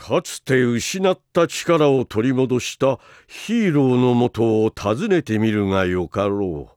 かつて失った力を取り戻したヒーローのもとを訪ねてみるがよかろ